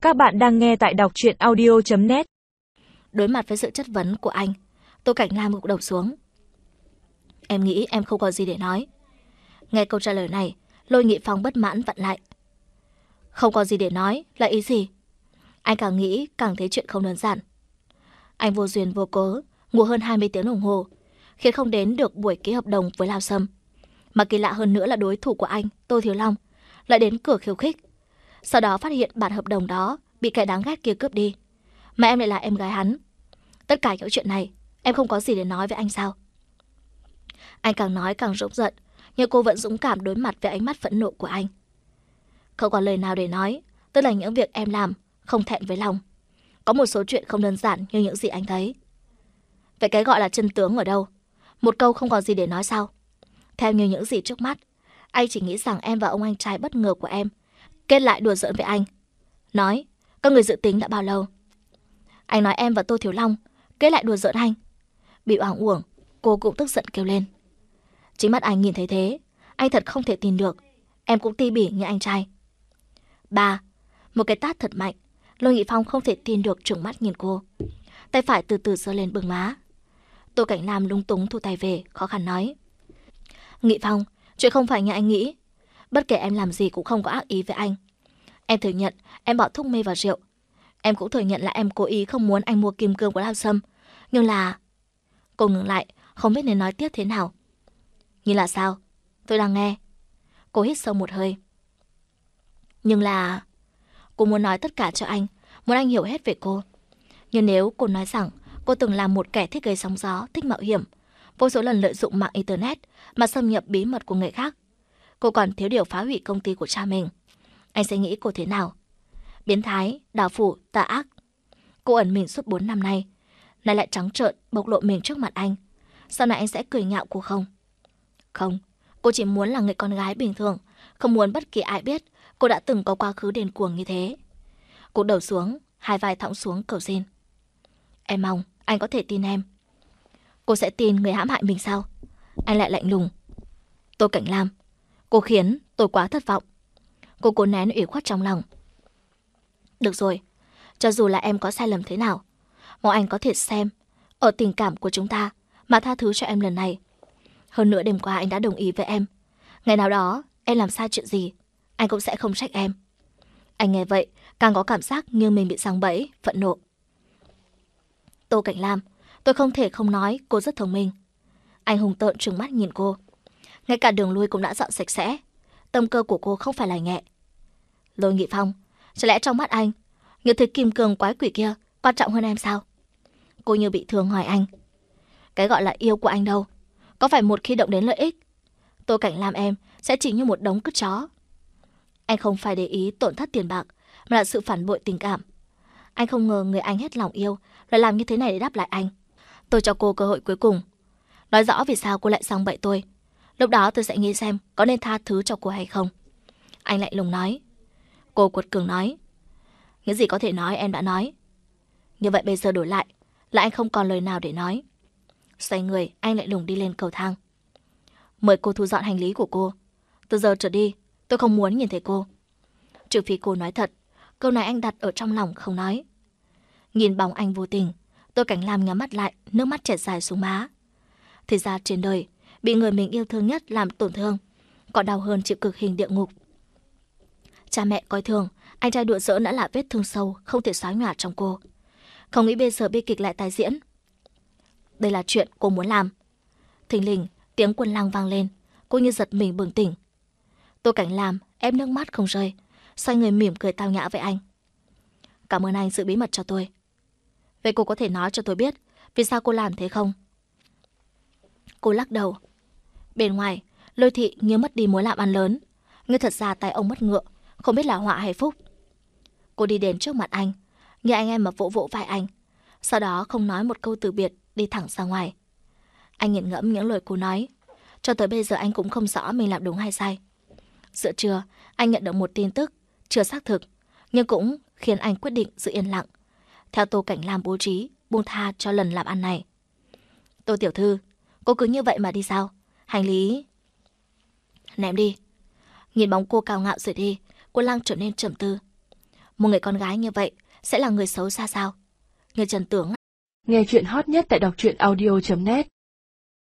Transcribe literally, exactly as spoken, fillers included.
Các bạn đang nghe tại đọc truyện audio chấm net. Đối mặt với sự chất vấn của anh, Tô Cảnh Lam gục đầu xuống. Em nghĩ em không có gì để nói. Nghe câu trả lời này, Lôi Nghị Phong bất mãn vặn lại. Không có gì để nói là ý gì? Anh càng nghĩ càng thấy chuyện không đơn giản. Anh vô duyên vô cớ ngủ hơn hai mươi tiếng đồng hồ, khiến không đến được buổi ký hợp đồng với Lao Sâm. Mà kỳ lạ hơn nữa là đối thủ của anh, Tô Thiếu Long, lại đến cửa khiêu khích. Sau đó phát hiện bản hợp đồng đó bị kẻ đáng ghét kia cướp đi, mà em lại là em gái hắn. Tất cả những chuyện này em không có gì để nói với anh sao? Anh càng nói càng rỗng giận, nhưng cô vẫn dũng cảm đối mặt với ánh mắt phẫn nộ của anh. Không có lời nào để nói, tức là những việc em làm không thẹn với lòng. Có một số chuyện không đơn giản như những gì anh thấy. Vậy cái gọi là chân tướng ở đâu? Một câu không có gì để nói sao? Theo như những gì trước mắt, anh chỉ nghĩ rằng em và ông anh trai bất ngờ của em kết lại đùa giỡn với anh. Nói, các người dự tính đã bao lâu? Anh nói em và Tô Thiếu Long kết lại đùa giỡn anh. Bị oảng uổng, cô cũng tức giận kêu lên. Chính mắt anh nhìn thấy thế, anh thật không thể tin được. Em cũng ti bỉ như anh trai. Ba, một cái tát thật mạnh. Lôi Nghị Phong không thể tin được trừng mắt nhìn cô. Tay phải từ từ giơ lên bưng má. Tô Cảnh Lam lung túng thu tay về, khó khăn nói. Nghị Phong, chuyện không phải như anh nghĩ. Bất kể em làm gì cũng không có ác ý với anh. Em thừa nhận em bỏ thuốc mê vào rượu. Em cũng thừa nhận là em cố ý không muốn anh mua kim cương của Lao Sâm. Nhưng là... Cô ngừng lại, không biết nên nói tiếp thế nào. Như là sao? Tôi đang nghe. Cô hít sâu một hơi. Nhưng là... Cô muốn nói tất cả cho anh, muốn anh hiểu hết về cô. Nhưng nếu cô nói rằng cô từng là một kẻ thích gây sóng gió, thích mạo hiểm, vô số lần lợi dụng mạng Internet mà xâm nhập bí mật của người khác, cô còn thiếu điều phá hủy công ty của cha mình, anh sẽ nghĩ cô thế nào? Biến thái, đào phủ, tà ác. Cô ẩn mình suốt bốn năm nay, nay lại trắng trợn bộc lộ mình trước mặt anh. Sau này anh sẽ cười nhạo cô không? Không, cô chỉ muốn là người con gái bình thường, không muốn bất kỳ ai biết cô đã từng có quá khứ điên cuồng như thế. Cô đầu xuống, hai vai thõng xuống cầu xin. Em mong anh có thể tin em. Cô sẽ tin người hãm hại mình sao? Anh lại lạnh lùng. Tô Cảnh Lam, cô khiến tôi quá thất vọng. Cô cố nén ủy khuất trong lòng. Được rồi, cho dù là em có sai lầm thế nào, mong anh có thể xem ở tình cảm của chúng ta mà tha thứ cho em lần này. Hơn nữa đêm qua anh đã đồng ý với em. Ngày nào đó em làm sai chuyện gì, anh cũng sẽ không trách em. Anh nghe vậy càng có cảm giác như mình bị giăng bẫy, phẫn nộ. Tô Cảnh Lam, tôi không thể không nói cô rất thông minh. Anh hùng tợn trừng mắt nhìn cô. Ngay cả đường lui cũng đã dọn sạch sẽ. Tâm cơ của cô không phải là nhẹ. Lôi Nghị Phong, chả lẽ trong mắt anh những thứ kim cương quái quỷ kia quan trọng hơn em sao? Cô như bị thương hỏi anh. Cái gọi là yêu của anh đâu? Có phải một khi động đến lợi ích, Tô Cảnh Lam em sẽ chỉ như một đống cứt chó? Anh không phải để ý tổn thất tiền bạc, mà là sự phản bội tình cảm. Anh không ngờ người anh hết lòng yêu lại làm như thế này để đáp lại anh. Tôi cho cô cơ hội cuối cùng, nói rõ vì sao cô lại giăng bậy tôi. Lúc đó tôi sẽ nghĩ xem có nên tha thứ cho cô hay không. Anh lạnh lùng nói. Cô quật cường nói. Những gì có thể nói em đã nói. Như vậy bây giờ đổi lại là anh không còn lời nào để nói. Xoay người, anh lạnh lùng đi lên cầu thang. Mời cô thu dọn hành lý của cô. Từ giờ trở đi tôi không muốn nhìn thấy cô. Trừ phi cô nói thật. Câu này anh đặt ở trong lòng không nói. Nhìn bóng anh vô tình, Tô Cảnh Lam nhắm mắt lại, nước mắt chảy dài xuống má. Thì ra trên đời, bị người mình yêu thương nhất làm tổn thương còn đau hơn chịu cực hình địa ngục. Cha mẹ coi thường, anh trai đùa giỡn đã là vết thương sâu không thể xóa nhòa trong cô. Không nghĩ bây giờ bi kịch lại tái diễn. Đây là chuyện cô muốn làm. Thình lình tiếng quân lang vang lên, cô như giật mình bừng tỉnh. Tô Cảnh Lam ép nước mắt không rơi, xoay người mỉm cười tao nhã với anh. Cảm ơn anh giữ bí mật cho tôi. Vậy cô có thể nói cho tôi biết vì sao cô làm thế không? Cô lắc đầu. Bên ngoài, Lôi Thị như mất đi mối làm ăn lớn, nhưng thật ra tay ông mất ngựa, không biết là họa hay phúc. Cô đi đến trước mặt anh, như anh em mà vỗ vỗ vai anh, sau đó không nói một câu từ biệt, đi thẳng ra ngoài. Anh nghiền ngẫm những lời cô nói. Cho tới bây giờ anh cũng không rõ mình làm đúng hay sai. Giữa trưa, anh nhận được một tin tức chưa xác thực, nhưng cũng khiến anh quyết định giữ yên lặng. Theo Tô Cảnh Lam bố trí, buông tha cho lần làm ăn này. Tô tiểu thư, cô cứ như vậy mà đi sao? Hành lý... Ném đi. Nhìn bóng cô cao ngạo rời đi, cô Lăng trở nên trầm tư. Một người con gái như vậy sẽ là người xấu xa sao? Như Trần tưởng. Nghe chuyện hot nhất tại đọc truyện audio chấm net